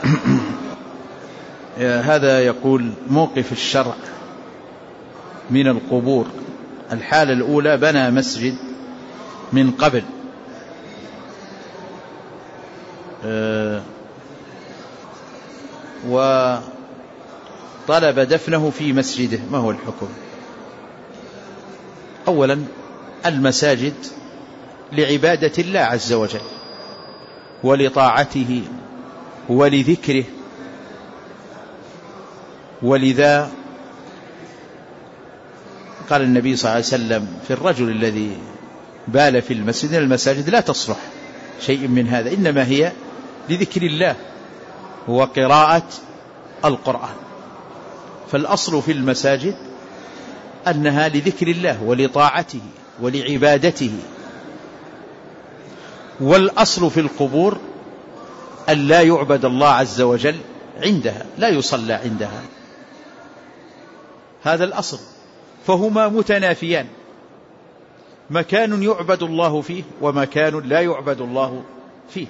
هذا يقول: موقف الشرع من القبور. الحالة الأولى: بنى مسجد من قبل وطلب دفنه في مسجده، ما هو الحكم؟ أولا، المساجد لعبادة الله عز وجل ولطاعته ولذكره، ولذا قال النبي صلى الله عليه وسلم في الرجل الذي بال في المسجد: المساجد لا تصلح شيء من هذا، إنما هي لذكر الله وقراءة القرآن. فالأصل في المساجد أنها لذكر الله ولطاعته ولعبادته، والأصل في القبور أن لا يعبد الله عز وجل عندها، لا يصلى عندها، هذا الأصل. فهما متنافيان، مكان يعبد الله فيه ومكان لا يعبد الله فيه.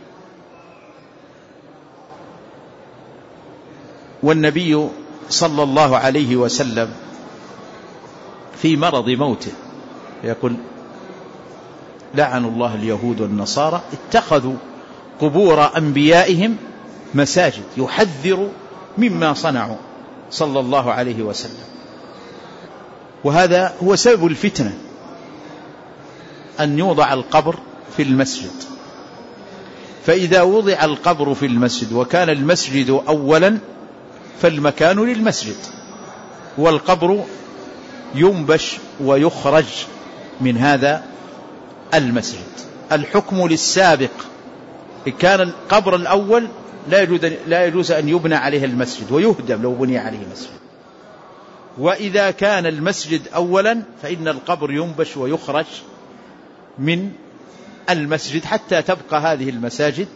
والنبي صلى الله عليه وسلم في مرض موته يقول: لعن الله اليهود والنصارى اتخذوا قبور أنبيائهم مساجد، يحذر مما صنعوا صلى الله عليه وسلم. وهذا هو سبب الفتنة، أن يوضع القبر في المسجد. فإذا وضع القبر في المسجد وكان المسجد أولا فالمكان للمسجد، والقبر ينبش ويخرج من هذا المسجد. الحكم للسابق، إن كان القبر الأول لا يجوز أن يبنى عليه المسجد ويهدم لو بني عليه مسجد، وإذا كان المسجد أولا فإن القبر ينبش ويخرج من المسجد حتى تبقى هذه المساجد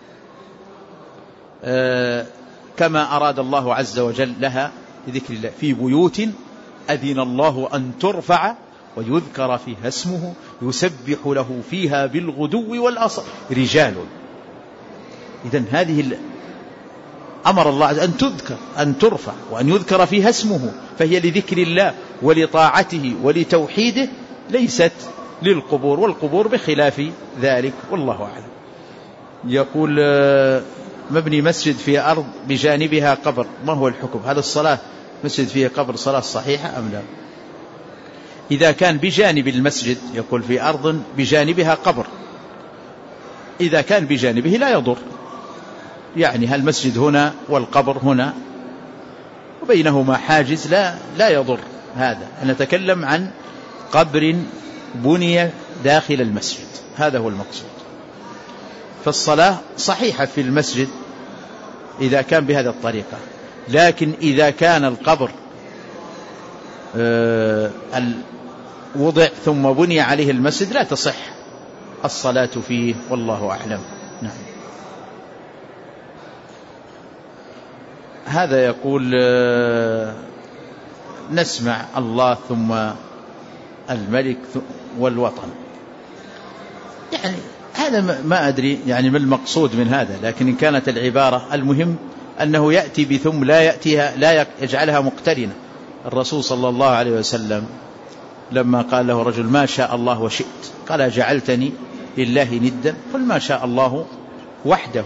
كما أراد الله عز وجل لها لذكر الله: في بيوت أذن الله أن ترفع ويذكر فيها اسمه يسبح له فيها بالغدو والآصال رجال. إذن هذه أمر الله أن تذكر، أن ترفع، وأن يذكر فيها اسمه، فهي لذكر الله ولطاعته ولتوحيده، ليست للقبور، والقبور بخلاف ذلك، والله أعلم. يقول: مبني مسجد في أرض بجانبها قبر، ما هو الحكم؟ هل الصلاة مسجد فيه قبر صلاة صحيحة أم لا؟ إذا كان بجانب المسجد، يقول في أرض بجانبها قبر، إذا كان بجانبه لا يضر، يعني هالمسجد هنا والقبر هنا وبينهما حاجز لا يضر هذا. نتكلم عن قبر بني داخل المسجد، هذا هو المقصود. فالصلاة صحيحة في المسجد إذا كان بهذه الطريقة، لكن إذا كان القبر وضع ثم بني عليه المسجد لا تصح الصلاة فيه، والله أعلم. نعم. هذا يقول: نسمع الله ثم الملك والوطن، يعني هذا ما أدري يعني ما المقصود من هذا، لكن إن كانت العبارة المهم أنه يأتي بثم لا يأتيها، لا يجعلها مقترنة. الرسول صلى الله عليه وسلم لما قال له رجل: ما شاء الله وشئت، قال: جعلتني لله ندا؟ قل ما شاء الله وحده.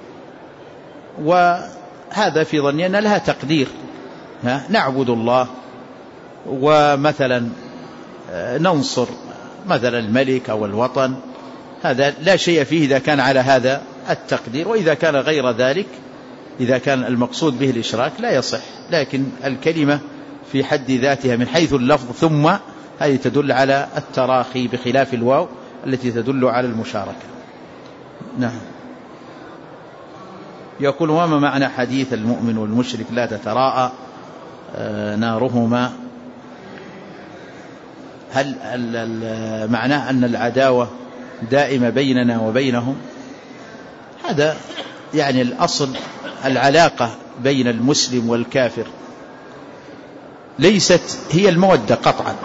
وهذا في ظني أن لها تقدير، نعبد الله ومثلا ننصر مثلا الملك أو الوطن، هذا لا شيء فيه إذا كان على هذا التقدير. وإذا كان غير ذلك، إذا كان المقصود به الإشراك لا يصح. لكن الكلمة في حد ذاتها من حيث اللفظ ثم، هذه تدل على التراخي بخلاف الواو التي تدل على المشاركة. نعم. يقول: وما معنى حديث المؤمن والمشرك لا تتراءى نارهما؟ هل معناه أن العداوة دائمة بيننا وبينهم؟ هذا يعني الأصل العلاقة بين المسلم والكافر ليست هي المودة قطعا.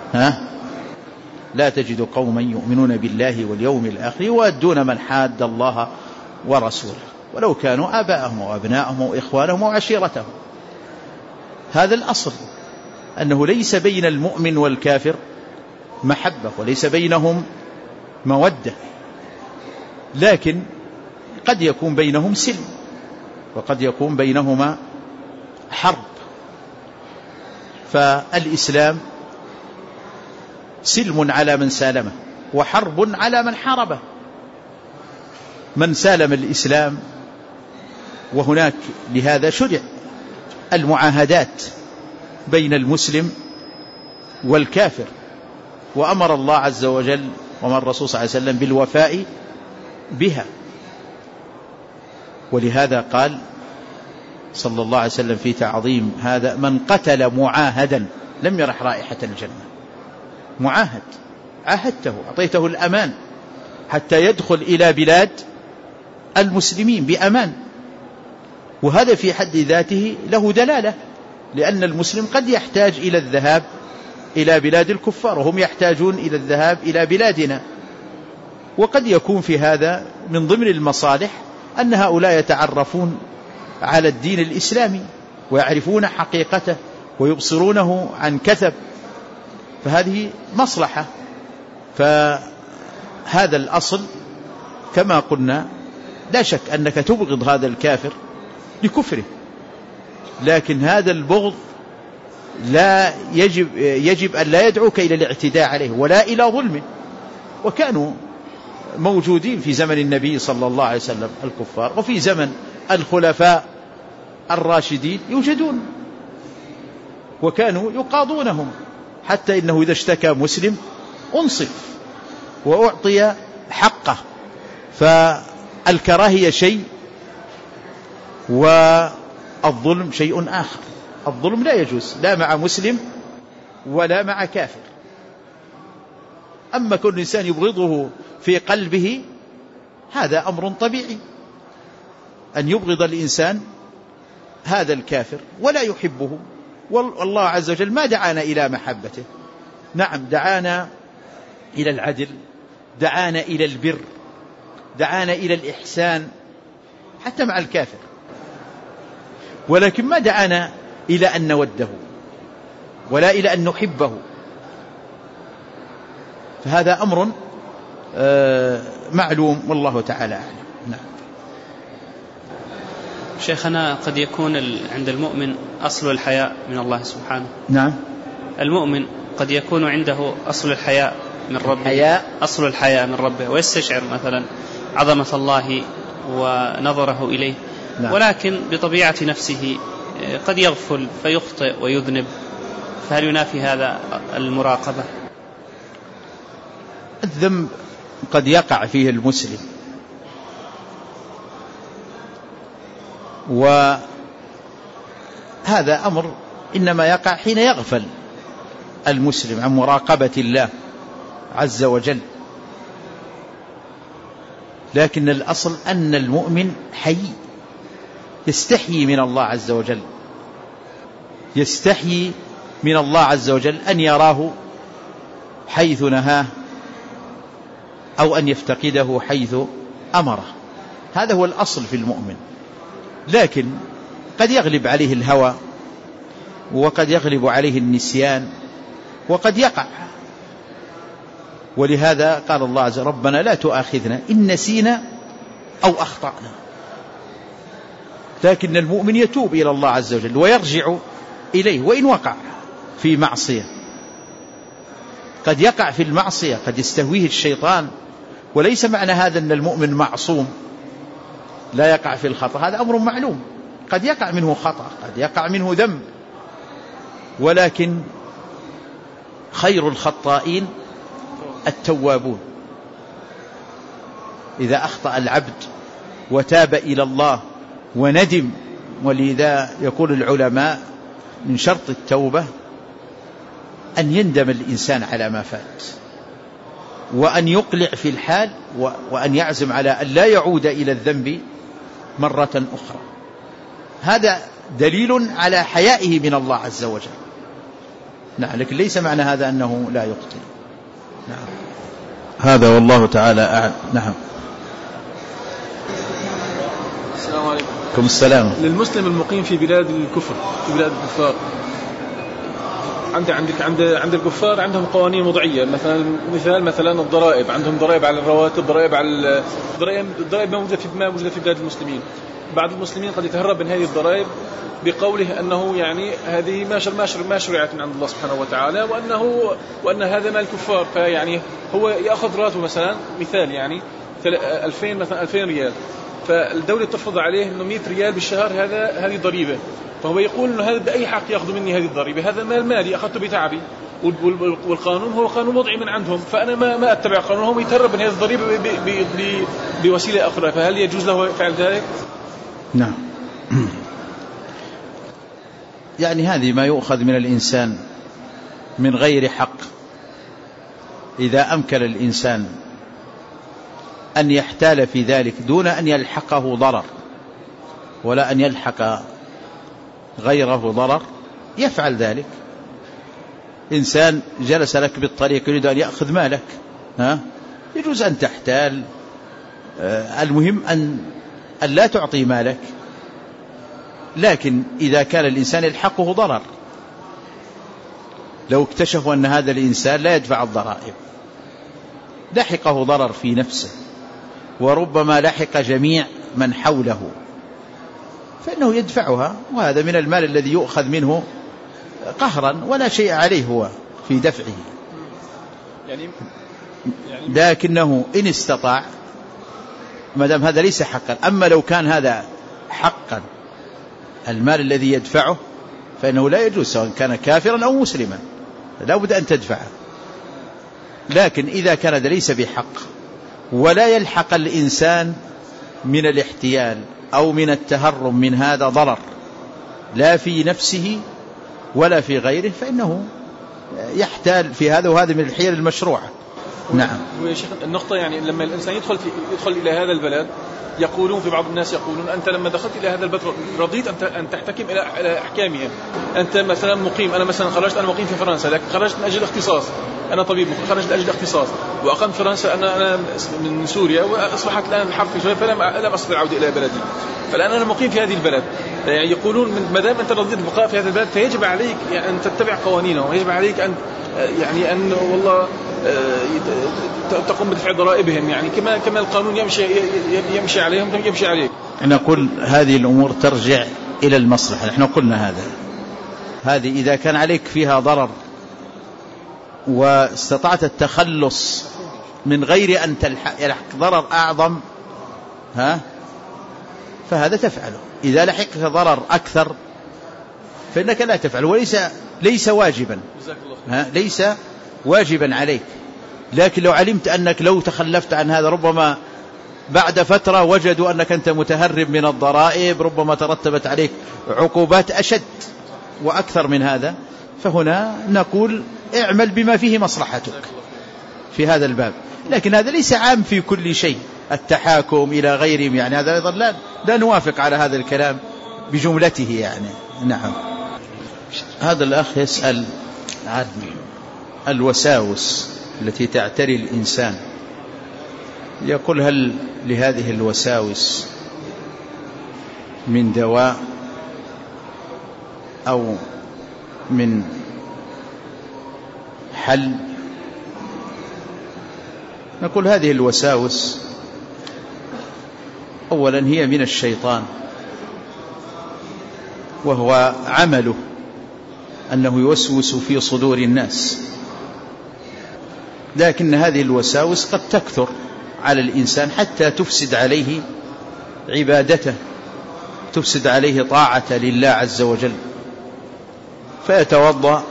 لا تجد قوما يؤمنون بالله واليوم الآخر يوادون من حاد الله ورسوله. ولو كانوا آباءهم وأبناءهم وإخوانهم وعشيرتهم. هذا الأصل، أنه ليس بين المؤمن والكافر محبة وليس بينهم مودة، لكن قد يكون بينهم سلم وقد يكون بينهما حرب. فالإسلام سلم على من سالمه وحرب على من حاربه. من سالم الإسلام، وهناك لهذا شرع المعاهدات بين المسلم والكافر، وأمر الله عز وجل ومن الرسول صلى الله عليه وسلم بالوفاء بها. ولهذا قال صلى الله عليه وسلم في تعظيم هذا: من قتل معاهدا لم يرح رائحة الجنة. معاهد، عاهدته، أعطيته الأمان حتى يدخل إلى بلاد المسلمين بأمان، وهذا في حد ذاته له دلالة، لأن المسلم قد يحتاج إلى الذهاب إلى بلاد الكفار وهم يحتاجون إلى الذهاب إلى بلادنا. وقد يكون في هذا من ضمن المصالح أن هؤلاء يتعرفون على الدين الإسلامي ويعرفون حقيقته ويبصرونه عن كثب، فهذه مصلحة. فهذا الأصل كما قلنا، لا شك أنك تبغض هذا الكافر لكفره، لكن هذا البغض لا يجب أن لا يدعوك إلى الاعتداء عليه ولا إلى ظلمه. وكانوا موجودين في زمن النبي صلى الله عليه وسلم الكفار، وفي زمن الخلفاء الراشدين يوجدون، وكانوا يقاضونهم، حتى إنه إذا اشتكى مسلم أنصف وأعطي حقه. فالكراهية شيء والظلم شيء آخر. الظلم لا يجوز لا مع مسلم ولا مع كافر. أما كل إنسان يبغضه في قلبه هذا أمر طبيعي، أن يبغض الإنسان هذا الكافر ولا يحبه، والله عز وجل ما دعانا إلى محبته. نعم، دعانا إلى العدل، دعانا إلى البر، دعانا إلى الإحسان حتى مع الكافر، ولكن ما دعانا إلى أن نوده ولا إلى أن نحبه. فهذا أمر معلوم والله تعالى أعلم. نعم. شيخنا، قد يكون عند المؤمن أصل الحياء من الله سبحانه. نعم، المؤمن قد يكون عنده أصل الحياء من ربه، أصل الحياء من ربه، ويستشعر مثلا عظمة الله ونظره إليه. نعم. ولكن بطبيعة نفسه قد يغفل فيخطئ ويذنب، فهل ينافي هذا المراقبة؟ الذنب قد يقع فيه المسلم، وهذا أمر إنما يقع حين يغفل المسلم عن مراقبة الله عز وجل. لكن الأصل أن المؤمن حي، يستحيي من الله عز وجل، يستحيي من الله عز وجل أن يراه حيث نهاه أو أن يفتقده حيث أمره. هذا هو الأصل في المؤمن. لكن قد يغلب عليه الهوى، وقد يغلب عليه النسيان، وقد يقع. ولهذا قال الله عز وجل: ربنا لا تؤاخذنا إن نسينا أو أخطأنا. لكن المؤمن يتوب إلى الله عز وجل ويرجع إليه وإن وقع في معصية. قد يقع في المعصية، قد يستهويه الشيطان، وليس معنى هذا أن المؤمن معصوم لا يقع في الخطأ، هذا أمر معلوم. قد يقع منه خطأ، قد يقع منه ذنب، ولكن خير الخطائين التوابون. إذا أخطأ العبد وتاب إلى الله وندم، ولذا يقول العلماء من شرط التوبة أن يندم الإنسان على ما فات، وأن يقلع في الحال، وأن يعزم على أن لا يعود إلى الذنب مرة أخرى. هذا دليل على حيائه من الله عز وجل. نعم، لكن ليس معنى هذا أنه لا يخطئ. نعم، هذا والله تعالى أعلم. نعم. السلام عليكم. عليكم السلام. للمسلم المقيم في بلاد الكفر، في بلاد الكفار، عند الكفار عندهم قوانين وضعية، مثلا الضرائب، عندهم ضرائب على الرواتب، ضرائب ما موجودة في بلاد المسلمين. بعض المسلمين قد يتهرب من هذه الضرائب بقوله أنه يعني هذه ما شرعت من عند الله سبحانه وتعالى، وأن هذا مال الكفار، فيعني هو يأخذ راتبه مثلا، مثال يعني 2000 ريال، فالدولة تفرض عليه أنه 100 ريال بالشهر، هذه ضريبة، فهو يقول أنه هذا بأي حق يأخذ مني هذه الضريبة، هذا مال مالي أخذته بتعبي، والقانون هو قانون وضعي من عندهم، فأنا ما أتبع قانونهم، يتهرب من هذه الضريبة بوسيلة أخرى، فهل يجوز له فعل ذلك؟ نعم. يعني هذه ما يؤخذ من الإنسان من غير حق، إذا أمكن الإنسان أن يحتال في ذلك دون أن يلحقه ضرر ولا أن يلحق غيره ضرر يفعل ذلك. إنسان جلس لك بالطريق يريد أن يأخذ مالك، يجوز أن تحتال، المهم أن لا تعطي مالك، لكن إذا كان الإنسان يلحقه ضرر، لو اكتشفوا أن هذا الإنسان لا يدفع الضرائب، لحقه ضرر في نفسه وربما لحق جميع من حوله، فإنه يدفعها، وهذا من المال الذي يؤخذ منه قهرا ولا شيء عليه هو في دفعه. لكنه إن استطاع، ما دام هذا ليس حقا. أما لو كان هذا حقا المال الذي يدفعه فإنه لا يجوز، سواء كان كافرا أو مسلما لا بد أن تدفعه. لكن إذا كان هذا ليس بحق ولا يلحق الإنسان من الاحتيال أو من التهرب من هذا ضرر لا في نفسه ولا في غيره، فإنه يحتال في هذا، وهذا من الحيل المشروعة. نعم. ويا شيخ النقطة يعني لما الإنسان يدخل إلى هذا البلد، يقولون في بعض الناس يقولون أنت لما دخلت إلى هذا البلد رضيت أن تحتكم إلى أحكامهم. أنت مثلا مقيم، أنا مثلا خرجت، أنا مقيم في فرنسا، لكن خرجت من أجل اختصاص، أنا طبيب خرجت من أجل اختصاص، وأقمت في فرنسا، أنا من سوريا، وأصبحت الآن الحرب في سوريا، فلم أستطع العودة إلى بلدي، فالآن أنا مقيم في هذه البلد. يعني يقولون ما دام أنت رضيت بالبقاء في هذا البلد فيجب عليك يعني أن تتبع قوانينهم، ويجب عليك أن يعني أن والله تقوم بدفع ضرائبهم، يعني كما القانون يمشي عليهم يمشي عليك. نقول هذه الأمور ترجع إلى المصلحة. نحن قلنا هذه إذا كان عليك فيها ضرر واستطعت التخلص من غير أن يلحق ضرر أعظم فهذا تفعله. إذا لحقك ضرر أكثر فإنك لا تفعله، وليس واجبا، ليس واجبا عليك. لكن لو علمت أنك لو تخلفت عن هذا ربما بعد فترة وجدوا أنك أنت متهرب من الضرائب، ربما ترتبت عليك عقوبات أشد وأكثر من هذا، فهنا نقول اعمل بما فيه مصلحتك في هذا الباب. لكن هذا ليس عام في كل شيء، التحاكم إلى غيرهم، يعني هذا أيضا لا نوافق على هذا الكلام بجملته يعني. نعم. هذا الأخ يسأل عن الوساوس التي تعتري الإنسان، يقول هل لهذه الوساوس من دواء أو من حل؟ نقول هذه الوساوس أولا هي من الشيطان، وهو عمله أنه يوسوس في صدور الناس، لكن هذه الوساوس قد تكثر على الإنسان حتى تفسد عليه عبادته، تفسد عليه طاعة لله عز وجل، فيتوضأ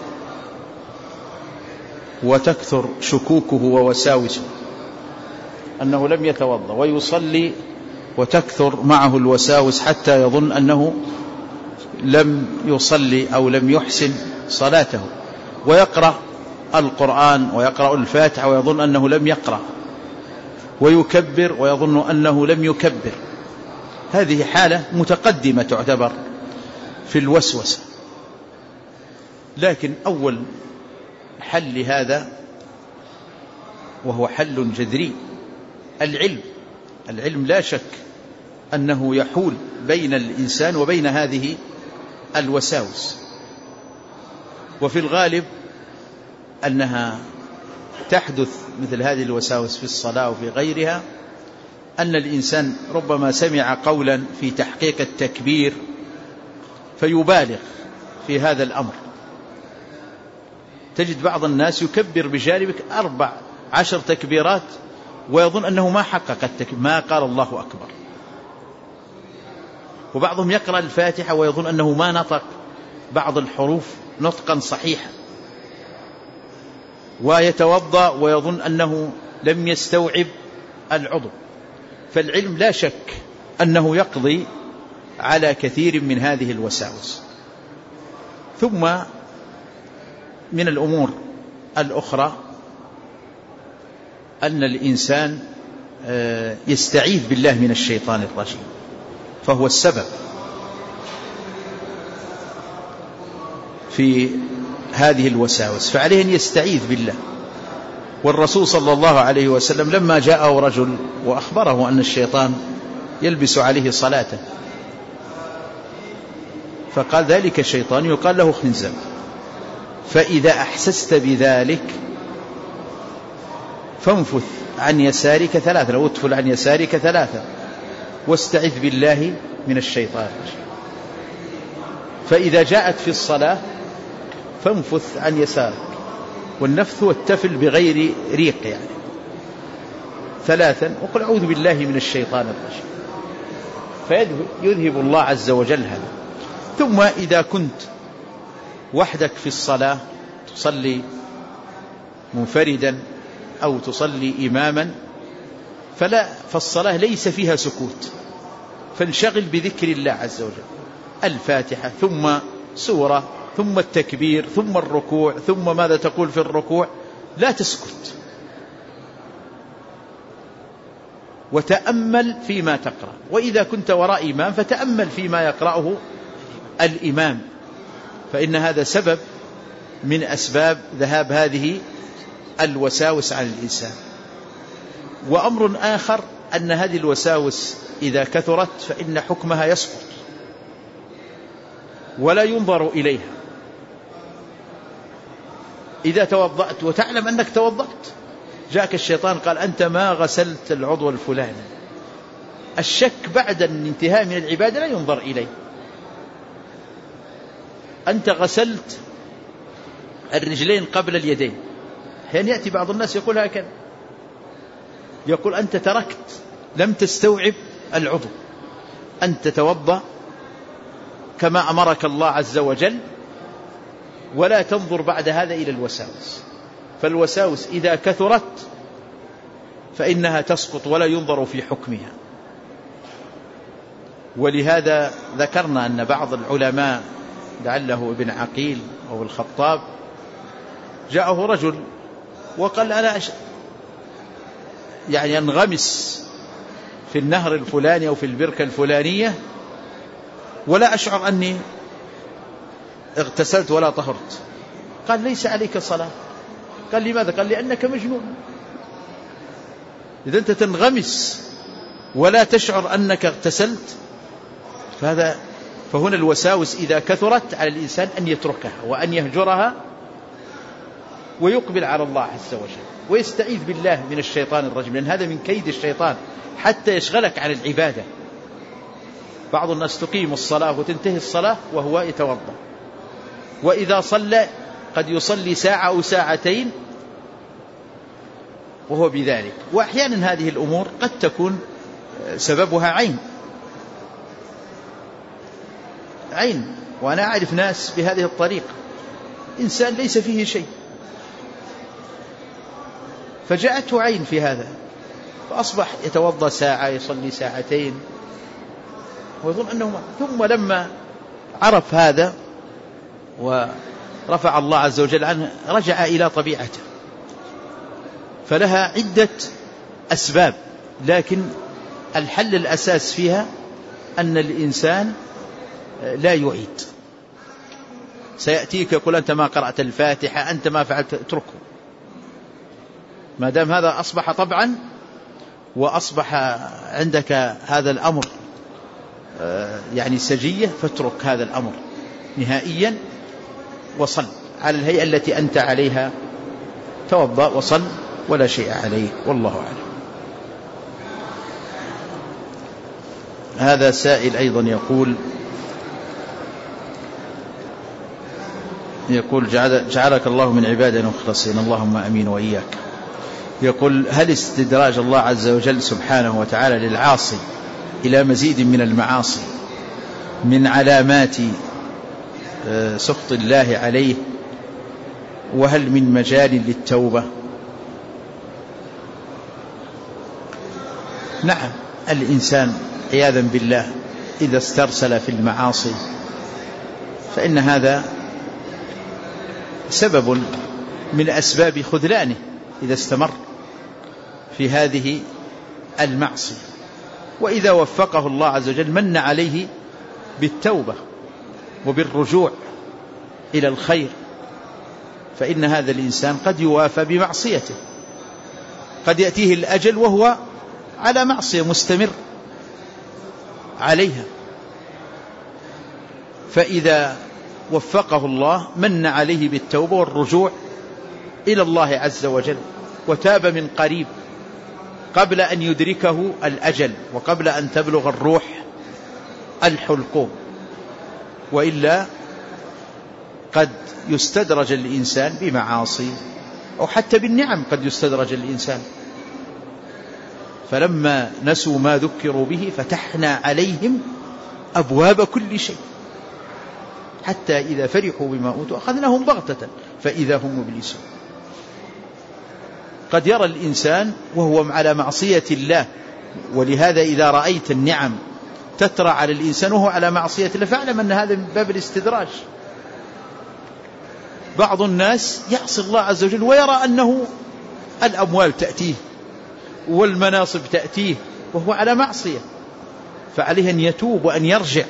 وتكثر شكوكه ووساوسه أنه لم يتوضأ، ويصلي وتكثر معه الوساوس حتى يظن أنه لم يصلي أو لم يحسن صلاته، ويقرأ القرآن ويقرأ الفاتحة ويظن أنه لم يقرأ، ويكبر ويظن أنه لم يكبر. هذه حالة متقدمة تعتبر في الوسوسة. لكن أول حل لهذا وهو حل جذري العلم لا شك أنه يحول بين الإنسان وبين هذه الوساوس، وفي الغالب أنها تحدث مثل هذه الوساوس في الصلاة وفي غيرها، أن الإنسان ربما سمع قولا في تحقيق التكبير فيبالغ في هذا الأمر. تجد بعض الناس يكبر بجانبك 14 تكبيرات ويظن أنه ما حقق التكبير، ما قال الله أكبر. وبعضهم يقرأ الفاتحة ويظن أنه ما نطق بعض الحروف نطقا صحيحا، ويتوضأ ويظن أنه لم يستوعب العضو. فالعلم لا شك أنه يقضي على كثير من هذه الوساوس. ثم من الأمور الأخرى أن الإنسان يستعيذ بالله من الشيطان الرجيم، فهو السبب في هذه الوساوس، فعليه أن يستعيذ بالله. والرسول صلى الله عليه وسلم لما جاءه رجل وأخبره أن الشيطان يلبس عليه صلاته، فقال ذلك الشيطان يقال له خنزب، فإذا أحسست بذلك فانفث عن يسارك 3، أو ادفل عن يسارك 3 واستعذ بالله من الشيطان. فإذا جاءت في الصلاة فانفث عن يسارك، والنفث والتفل بغير ريق يعني 3، وقل أعوذ بالله من الشيطان الرجيم، فيذهب الله عز وجل هذا. ثم إذا كنت وحدك في الصلاة تصلي منفردا أو تصلي إماما، فالصلاة ليس فيها سكوت، فانشغل بذكر الله عز وجل، الفاتحة ثم سورة ثم التكبير ثم الركوع ثم ماذا تقول في الركوع، لا تسكت، وتأمل فيما تقرأ. وإذا كنت وراء إمام فتأمل فيما يقرأه الإمام، فإن هذا سبب من أسباب ذهاب هذه الوساوس عن الإنسان. وأمر آخر أن هذه الوساوس إذا كثرت فإن حكمها يسقط ولا ينظر إليها. إذا توضأت وتعلم أنك توضأت، جاءك الشيطان قال أنت ما غسلت العضو الفلاني، الشك بعد الانتهاء من العبادة لا ينظر إليه. أنت غسلت الرجلين قبل اليدين، حين يأتي بعض الناس يقول هكذا، يقول أنت تركت، لم تستوعب العضو، أنت توضأ كما أمرك الله عز وجل، ولا تنظر بعد هذا إلى الوساوس. فالوساوس إذا كثرت فإنها تسقط ولا ينظر في حكمها. ولهذا ذكرنا أن بعض العلماء لعله ابن عقيل أو الخطاب جاءه رجل وقال أنا يعني أنغمس في النهر الفلاني أو في البركة الفلانية ولا أشعر أني اغتسلت ولا طهرت. قال ليس عليك صلاة. قال لماذا؟ قال لأنك مجنون. إذا أنت تنغمس ولا تشعر أنك اغتسلت فهنا الوساوس إذا كثرت على الإنسان أن يتركها وأن يهجرها ويقبل على الله عز وجل ويستعيذ بالله من الشيطان الرجيم، لأن هذا من كيد الشيطان حتى يشغلك عن العبادة. بعض الناس تقيم الصلاة وتنتهي الصلاة وهو يتوضأ، وإذا صلى قد يصلي ساعة أو ساعتين وهو بذلك. وأحيانا هذه الأمور قد تكون سببها عين، وأنا أعرف ناس بهذه الطريقة، إنسان ليس فيه شيء فجاءته عين في هذا، فأصبح يتوضأ ساعة يصلي ساعتين ويظن أنه ثم لما عرف هذا ورفع الله عز وجل عنه رجع إلى طبيعته. فلها عدة أسباب، لكن الحل الأساس فيها أن الإنسان لا يعيد. سيأتيك يقول أنت ما قرأت الفاتحة، أنت ما فعلت، اتركه. ما دام هذا أصبح طبعا وأصبح عندك هذا الأمر يعني سجية فاترك هذا الأمر نهائيا وصل على الهيئة التي أنت عليها، توضأ وصل ولا شيء عليه، والله أعلم. هذا سائل أيضا يقول جعلك الله من عبادنا المخلصين، اللهم أمين وإياك. يقول: هل استدراج الله عز وجل سبحانه وتعالى للعاصي إلى مزيد من المعاصي من علامات سخط الله عليه، وهل من مجال للتوبة؟ نعم، الإنسان عياذا بالله إذا استرسل في المعاصي فإن هذا سبب من أسباب خذلانه إذا استمر في هذه المعصية. وإذا وفقه الله عز وجل من عليه بالتوبة وبالرجوع إلى الخير، فإن هذا الإنسان قد يوافى بمعصيته، قد يأتيه الأجل وهو على معصية مستمر عليها، فإذا وفقه الله من عليه بالتوبة والرجوع إلى الله عز وجل وتاب من قريب قبل أن يدركه الأجل وقبل أن تبلغ الروح الحلقوم. وإلا قد يستدرج الإنسان بمعاصي أو حتى بالنعم قد يستدرج الإنسان. فلما نسوا ما ذكروا به فتحنا عليهم أبواب كل شيء حتى إذا فرحوا بما أوتوا أخذناهم بغتة فإذا هم مبلسون. قد يرى الإنسان وهو على معصية الله، ولهذا إذا رأيت النعم تترى على الإنسان وهو على معصية الله فاعلم أن هذا من باب الاستدراج. بعض الناس يعصي الله عز وجل ويرى أنه الأموال تأتيه والمناصب تأتيه وهو على معصية، فعليه أن يتوب وأن يرجع.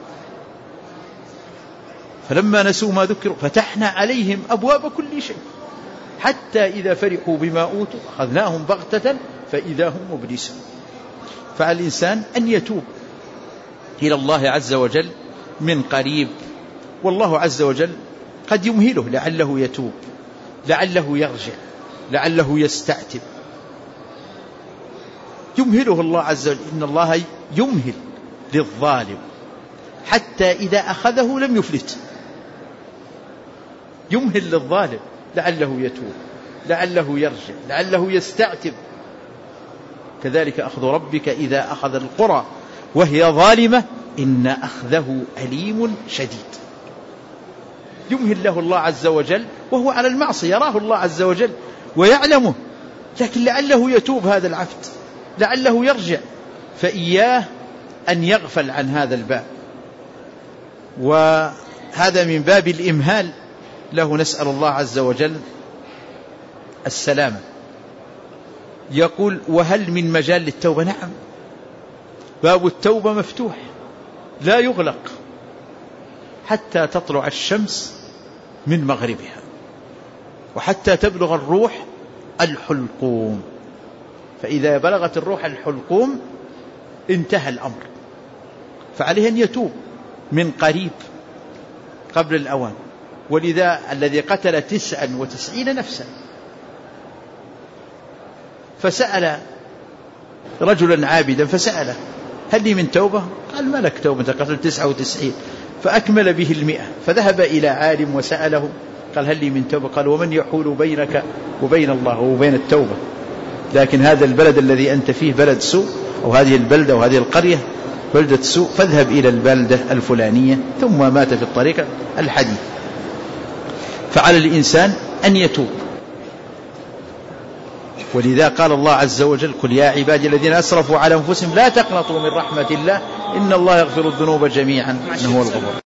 فلما نسوا ما ذكروا فتحنا عليهم أبواب كل شيء حتى إذا فرحوا بما أوتوا أخذناهم بغتة فإذا هم مبلسون. فعلى الإنسان أن يتوب إلى الله عز وجل من قريب، والله عز وجل قد يمهله لعله يتوب، لعله يرجع، لعله يستعتب. يمهله الله عز وجل، إن الله يمهل للظالم حتى إذا أخذه لم يفلت. يمهل للظالم لعله يتوب، لعله يرجع، لعله يستعتب. كذلك أخذ ربك إذا أخذ القرى وهي ظالمة إن أخذه أليم شديد. يمهل له الله عز وجل وهو على المعصية، يراه الله عز وجل ويعلمه، لكن لعله يتوب هذا العبد، لعله يرجع، فإياه أن يغفل عن هذا الباب، وهذا من باب الإمهال له. نسأل الله عز وجل السلامة. يقول: وهل من مجال للتوبة؟ نعم، باب التوبة مفتوح لا يغلق حتى تطلع الشمس من مغربها وحتى تبلغ الروح الحلقوم، فإذا بلغت الروح الحلقوم انتهى الأمر، فعليه أن يتوب من قريب قبل الأوان. ولذا الذي قتل 99 نفسا فسأل رجلا عابدا فسأله: هل لي من توبة؟ قال: ما لك توبة، قتل 99. فأكمل به 100. فذهب إلى عالم وسأله قال: هل لي من توبة؟ قال: ومن يحول بينك وبين الله وبين التوبة؟ لكن هذا البلد الذي أنت فيه بلد سوء، أو هذه البلدة وهذه القرية بلدة سوء، فاذهب إلى البلدة الفلانية. ثم مات في الطريق الحديث. فعلى الإنسان أن يتوب. ولذا قال الله عز وجل: قل يا عبادي الذين أسرفوا على أنفسهم لا تقنطوا من رحمة الله إن الله يغفر الذنوب جميعا إنه هو الغفور.